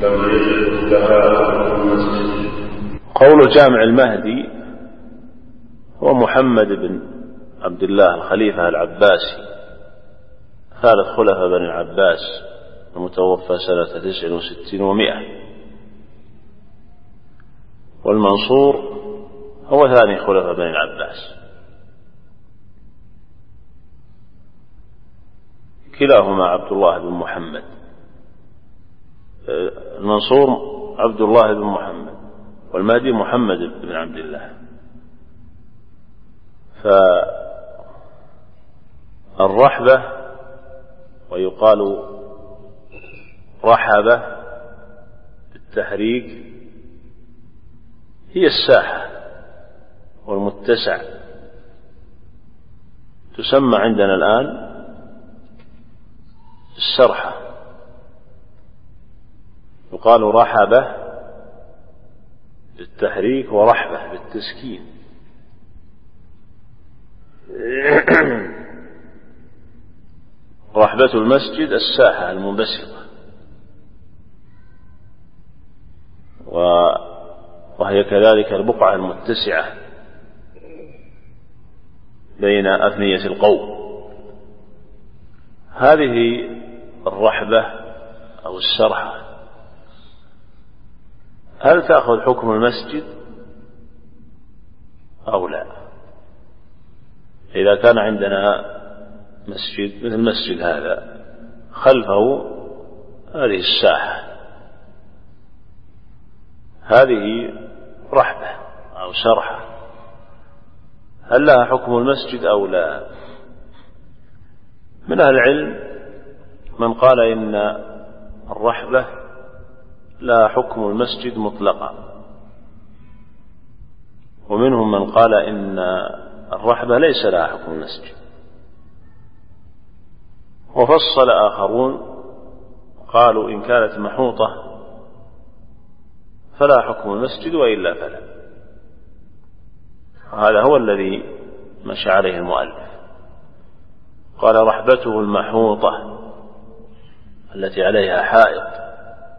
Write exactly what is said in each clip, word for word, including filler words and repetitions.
قول جامع المهدي هو محمد بن عبد الله الخليفة العباسي ثالث خلفاء بني العباس المتوفى سنة تسع وستين ومائة، والمنصور هو ثاني خلفاء بني العباس، كلاهما عبد الله بن محمد. المنصور عبد الله بن محمد والمهدي محمد بن عبد الله. فالرحبة ويقال رحبة بالتحريك هي الساحة والمتسع، تسمى عندنا الآن السرحة، يقال رحبة بالتحريك ورحبة بالتسكين. رحبة المسجد الساحة المنبسطة، وهي كذلك البقعة المتسعة بين أفنية القوم. هذه الرحبة أو السرحة هل تأخذ حكم المسجد أو لا؟ إذا كان عندنا مسجد مثل المسجد هذا خلفه هذه الساحة، هذه رحبة أو سرحة، هل لها حكم المسجد أو لا؟ من أهل العلم من قال إن الرحبة لا حكم المسجد مطلقا، ومنهم من قال إن الرحبة ليس لها حكم المسجد، وفصل آخرون قالوا إن كانت محوطة فلا حكم المسجد وإلا فلا. هذا هو الذي مشى عليه المؤلف، قال رحبته المحوطة التي عليها حائط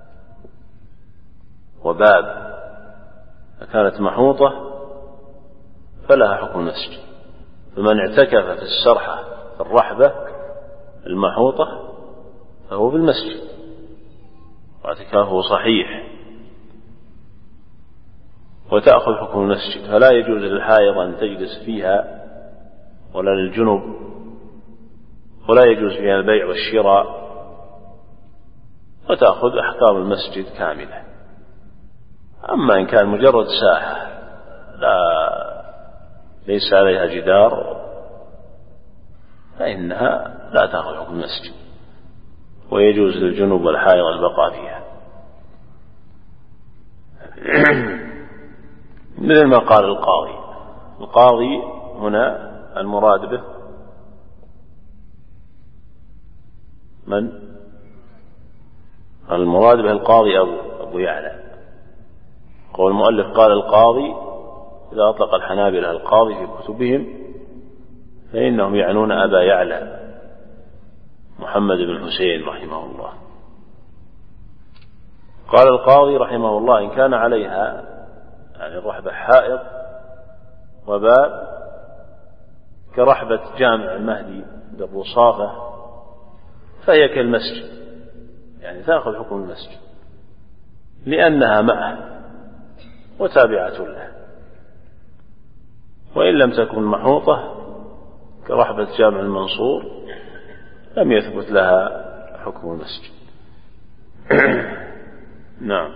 وباب، فكانت محوطة فلها حكم المسجد. فمن اعتكف في السرحة في الرحبة المحوطة فهو في المسجد واعتكافه صحيح وتأخذ حكم المسجد. فلا يجوز للحائض أن تجلس فيها ولا للجنب، ولا يجوز فيها البيع والشراء، وتأخذ أحكام المسجد كاملة. أما إن كان مجرد ساحة لا ليس عليها جدار فإنها لا تأخذ حكم المسجد، ويجوز للجنوب والحائض البقاء فيها. مثل ما قال القاضي. القاضي هنا المراد به من؟ المراد به القاضي أبو, أبو يعلى. قول المؤلف قال القاضي، إذا أطلق الحنابلة القاضي في كتبهم فإنهم يعنون أبا يعلى محمد بن حسين رحمه الله. قال القاضي رحمه الله إن كان عليها يعني الرحبة حائط وباب كرحبة جامع المهدي بالرصافة فهي كالمسجد، يعني تأخذ حكم المسجد لأنها معه وتابعة له. وإن لم تكن محوطة كرحبة جامع المنصور لم يثبت لها حكم المسجد. نعم.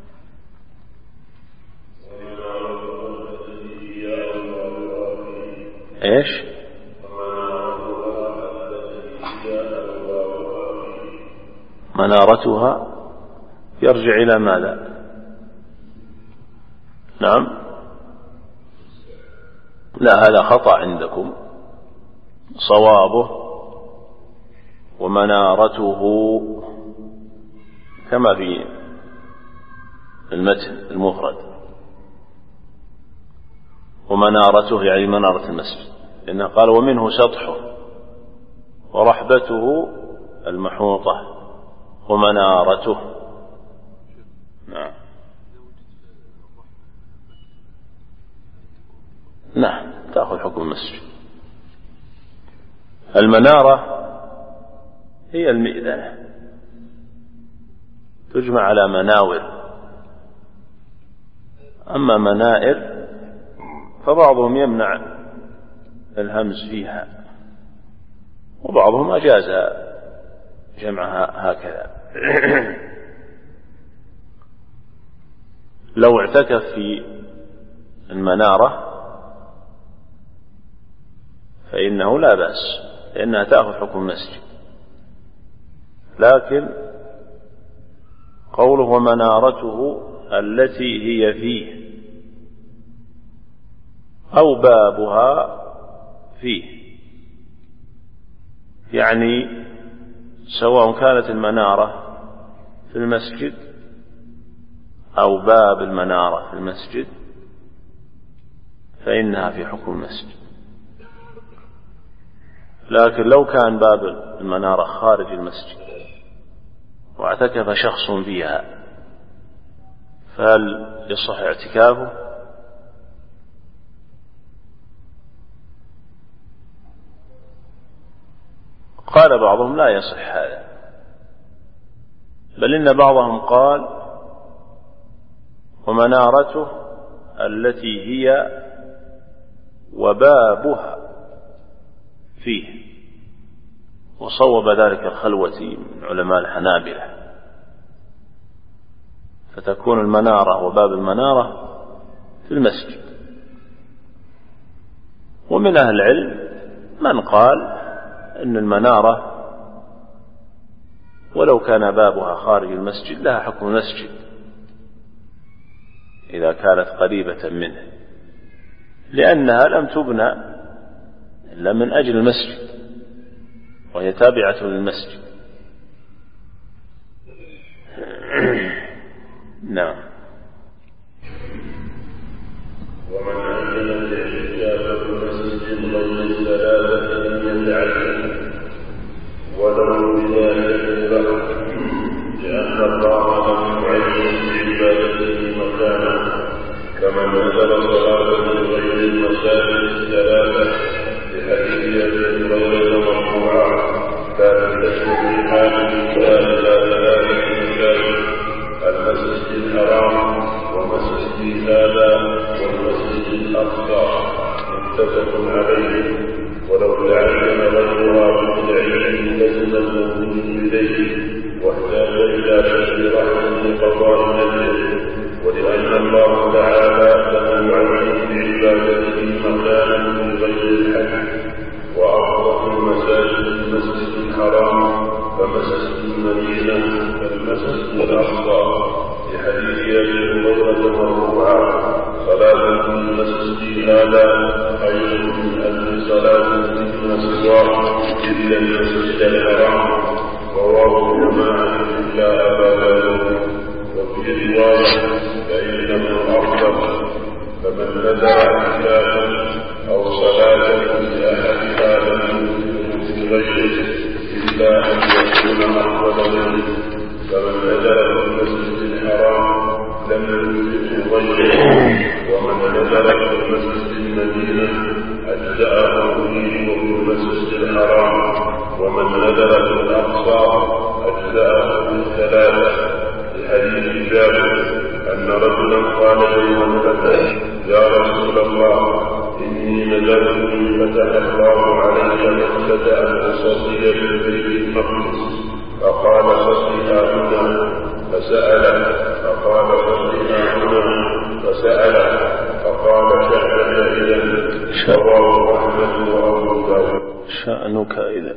ايش؟ منارتها يرجع إلى ماذا؟ نعم. لا، هذا خطأ عندكم. صوابه ومنارته كما في المتن المفرد، ومنارته يعني منارة المسجد، لأنه قال ومنه سطحه ورحبته المحوطة ومنارته. المسجد. المنارة هي المئذنة، تجمع على مناور. أما منائر فبعضهم يمنع الهمز فيها، وبعضهم أجاز جمعها هكذا. لو اعتكف في المنارة فإنه لا بأس، لأنها تأخذ حكم المسجد. لكن قوله ومنارته التي هي فيه أو بابها فيه، يعني سواء كانت المنارة في المسجد أو باب المنارة في المسجد فإنها في حكم المسجد. لكن لو كان باب المنارة خارج المسجد واعتكف شخص فيها فهل يصح اعتكافه؟ قال بعضهم لا يصح هذا، بل إن بعضهم قال ومنارته التي هي وبابها فيه، وصوب ذلك الخلوتي من علماء الحنابلة، فتكون المنارة وباب المنارة في المسجد. ومن أهل العلم من قال أن المنارة ولو كان بابها خارج المسجد لها حكم المسجد إذا كانت قريبة منه، لأنها لم تبنى إلا من أجل المسجد وهي تابعة للمسجد. نعم. ومن عمل الاعتكاف في مسجد غير الثلاثة لم يتعين ولو بذلك له، لأن الله لم يعين بعبادته مكانا، كمن نزل صلاة غير المساجد الثلاثة لحديث أبي هريرة مرفوعا لا تشهد الحاج إلا ثلاثة مساجد: المسجد الحرام ومسجد هذا والمسجد الأقصى، متفق عليه. ولو تعين غيرها بالتعيين لزم المؤمن بذيه واحتاج إلى شد رحمة لقضاء نذره، ولأن الله تعالى لم يعين بعبادته مكانا من غير الحج. وأفضل المساجد المسجد الحرام فمسجد المدينة فالمسجد الأقصى، لحديث أبي هريرة مرفوعا: صلاة في المسجد هذا خير من ألف صلاة في سواه إلا المسجد الحرام. رواه جماعة إلا أبا داود. وفي رواية: فإنه أفضل. فمن نذر اعتكافا أو صلاة لأحد هذا من غيره إلا أن يكون أفضل منه، فمن نذر في المسجد الحرام لم يجزه غيره، ومن نذر في المسجد المدينة أجزأه به وفي المسجد الحرام، ومن نذر في الأقصى أجزأه بالثلاثة، لحديث جابر أن رجلا قال يوم الفتح: يا رسول الله، إني نذرت إن فتح الله علي مكة أن أصلي بالبيت المقدس، فقال صليها هنا، فسأله، فقال صليها هنا، فسأله، فقال شأنك إذا. رواه أحمد وأبو داود. شأنك إذا.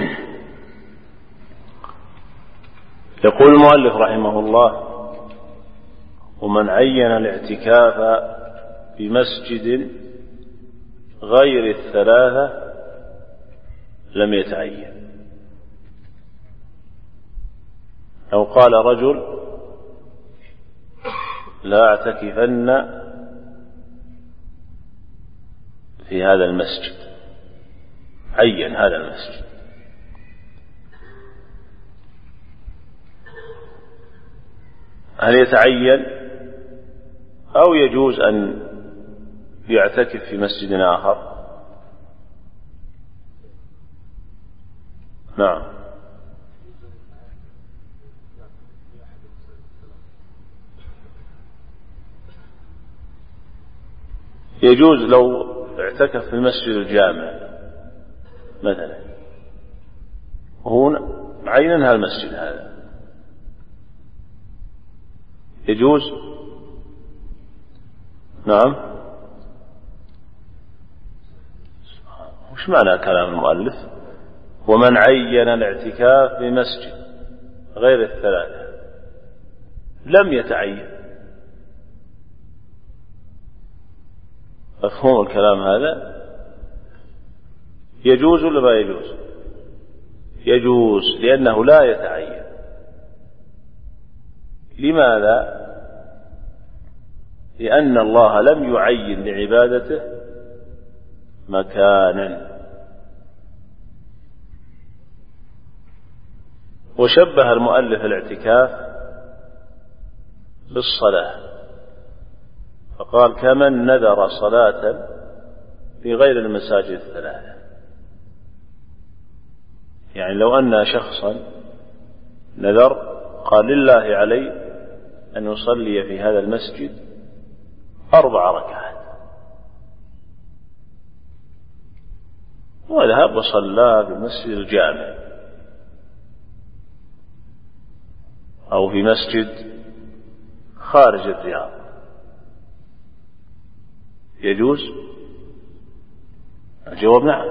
يقول المؤلف رحمه الله: ومن عين الاعتكاف بمسجد غير الثلاثة لم يتعين. أو قال رجل: لا اعتكفن في هذا المسجد، عين هذا المسجد، هل يتعين أو يجوز أن يعتكف في مسجد آخر؟ نعم. يجوز لو اعتكف في المسجد الجامع مثلا وهو عينها المسجد هذا، يجوز. نعم. وش معنى كلام المؤلف؟ ومن عين الاعتكاف في مسجد غير الثلاثة لم يتعين. مفهوم الكلام هذا؟ يجوز ولا ما يجوز؟ يجوز، لأنه لا يتعين. لماذا؟ لأن الله لم يعين لعبادته مكانا. وشبه المؤلف الاعتكاف بالصلاة فقال كمن نذر صلاة في غير المساجد الثلاثة. يعني لو أن شخصا نذر قال لله علي أن يصلي في هذا المسجد أربع ركعات، وذهب وصلى في المسجد الجامع أو في مسجد خارج الرياض، يجوز؟ الجواب نعم.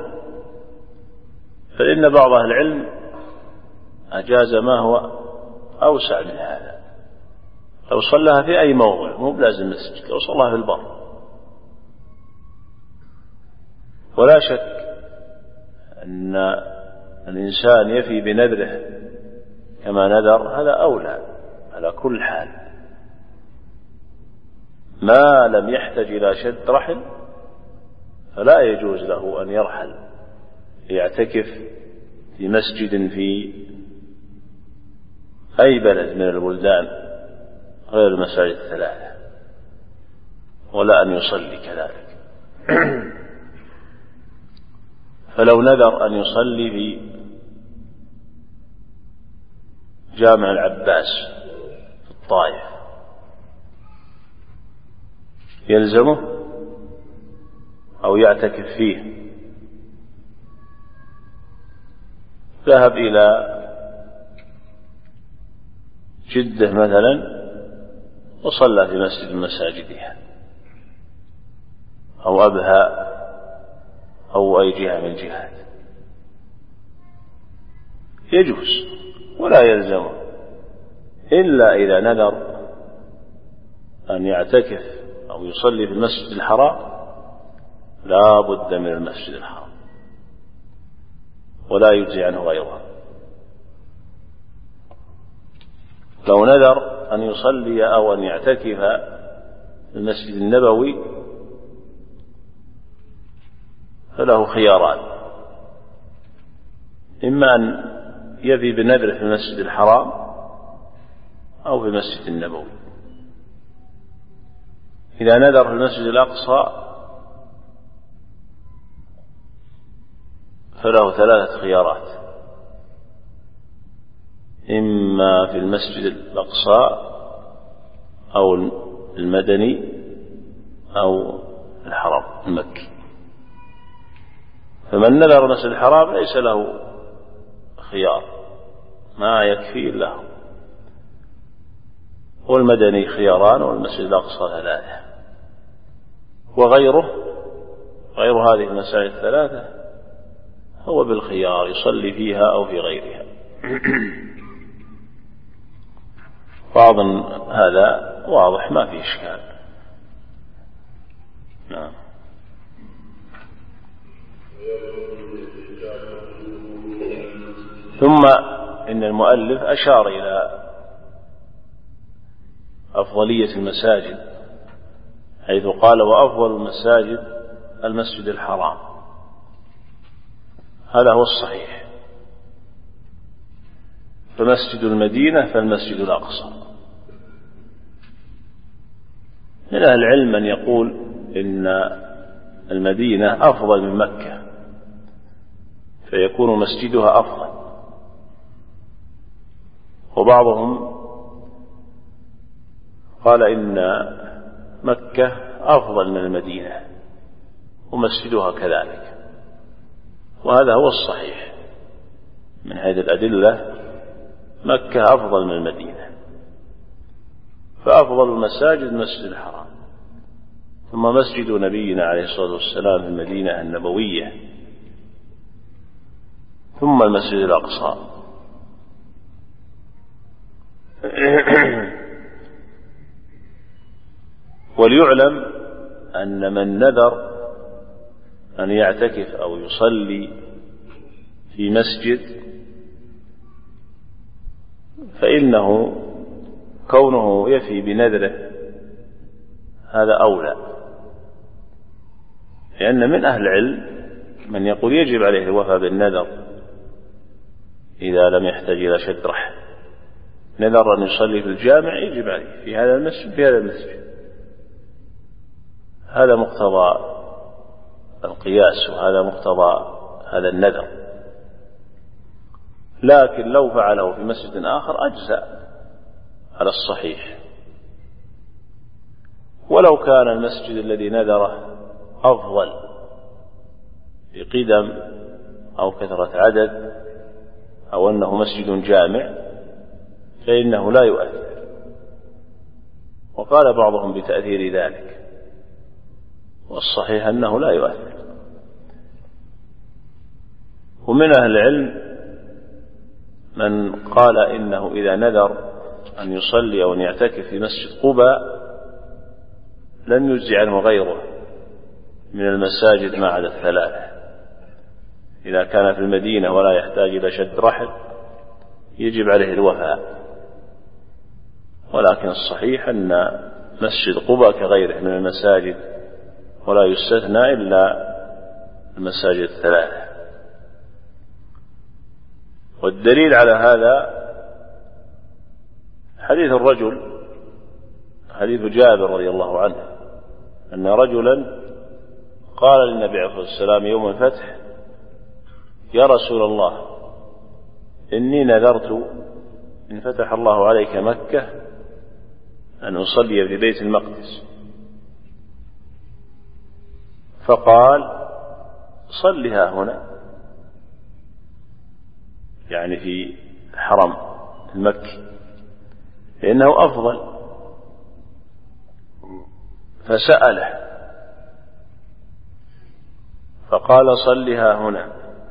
فإن بعض أهل العلم أجاز ما هو أوسع من هذا. لو صلىها في أي موضع مو بلازم مسجد، لو صلىها في البر. ولا شك أن الإنسان يفي بنذره كما نذر، هذا أولى على كل حال، ما لم يحتج إلى شد رحل فلا يجوز له أن يرحل يعتكف في مسجد في أي بلد من البلدان غير المساجد الثلاثة، ولا أن يصلي كذلك. فلو نذر أن يصلي في جامع العباس في الطائف يلزمه أو يعتكف فيه، ذهب إلى جدة مثلا وصلى في مسجد مساجدها أو أبها أو أي جهة من الجهات، يجوز ولا يلزمه، إلا إذا نذر أن يعتكف أو يصلي في المسجد الحرام لا بد من المسجد الحرام ولا يجزي عنه غيره. لو نذر أن يصلي أو أن يعتكف في المسجد النبوي فله خياران: إما أن يفي بنذره في المسجد الحرام أو في المسجد النبوي. إذا نذر في المسجد الأقصى فله ثلاثة خيارات: إما في المسجد الأقصى أو المدني أو الحرام المكي. فمن نذر المسجد الحرام ليس له خيار، ما يكفي له، والمدني خياران والمسجد الأقصى ثلاثة، وغيره غير هذه المساجد الثلاثة هو بالخيار يصلي فيها أو في غيرها. فأظن هذا واضح ما في إشكال. نعم. ثم إن المؤلف أشار إلى أفضلية المساجد حيث قال: وأفضل المساجد المسجد الحرام. هذا هو الصحيح. فمسجد المدينة فالمسجد الأقصى. من أهل العلم من يقول إن المدينة أفضل من مكة فيكون مسجدها أفضل، وبعضهم قال إن مكة أفضل من المدينة ومسجدها كذلك، وهذا هو الصحيح من حيث الأدلة، مكة أفضل من المدينة، فأفضل المساجد مسجد الحرام، ثم مسجد نبينا عليه الصلاة والسلام في المدينة النبوية، ثم المسجد الأقصى. وليعلم أن من نذر أن يعتكف أو يصلي في مسجد فإنه كونه يفي بنذره هذا أولى، لأن من أهل العلم من يقول يجب عليه الوفاء بالنذر إذا لم يحتاج إلى شد رحل. نذر أن يصلي في الجامع يجب عليه في هذا المسجد في هذا المسجد، هذا مقتضى القياس وهذا مقتضى هذا النذر. لكن لو فعله في مسجد آخر أجزاء على الصحيح، ولو كان المسجد الذي نذره أفضل بقدم أو كثرة عدد أو أنه مسجد جامع فإنه لا يؤثر. وقال بعضهم بتأثير ذلك، والصحيح أنه لا يؤثر. ومن أهل العلم من قال إنه إذا نذر أن يصلي أو أن يعتكف في مسجد قباء لن يجزي عنه غيره من المساجد ما عدا الثلاثة. إذا كان في المدينة ولا يحتاج إلى شد رحل يجب عليه الوفاء، ولكن الصحيح أن مسجد قباء كغيره من المساجد ولا يستثنى إلا المساجد الثلاثة. والدليل على هذا حديث الرجل حديث جابر رضي الله عنه أن رجلا قال للنبي عليه الصلاة والسلام يوم الفتح: يا رسول الله إني نذرت إن فتح الله عليك مكة أن أصلي في بيت المقدس. فقال: صلها هنا، يعني في الحرم المكي، لأنه أفضل. فسأله فقال: صلها هنا.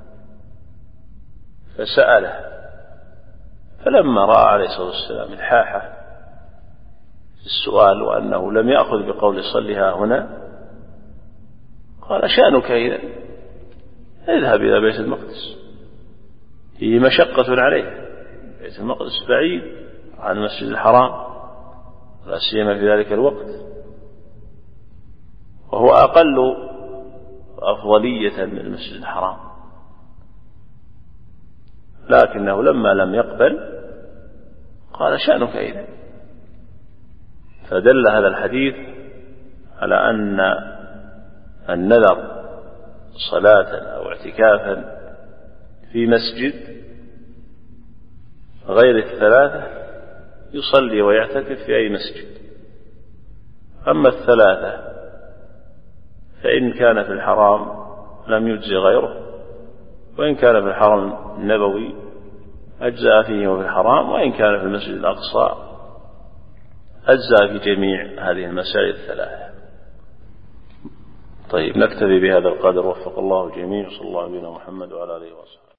فسأله، فلما رأى عليه الصلاة والسلام الحاحة في السؤال وأنه لم يأخذ بقول صلها هنا قال: شأنك إذا اذهب إلى بيت المقدس، فيه مشقة عليه، بيت المقدس بعيد عن المسجد الحرام لا سيما في ذلك الوقت، وهو أقل أفضلية من المسجد الحرام، لكنه لما لم يقبل قال: شأنك إذا. فدل هذا الحديث على أن النذر صلاة أو اعتكافا في مسجد غير الثلاثة يصلي ويعتكف في أي مسجد. أما الثلاثة فإن كان في الحرام لم يجزي غيره، وإن كان في الحرم النبوي أجزاء فيه وفي الحرام، وإن كان في المسجد الأقصى أجزاء في جميع هذه المساجد الثلاثة. طيب، نكتفي بهذا القدر، وفق الله الجميع، صلى الله عليه وسلم محمد وعلى آله وصحبه.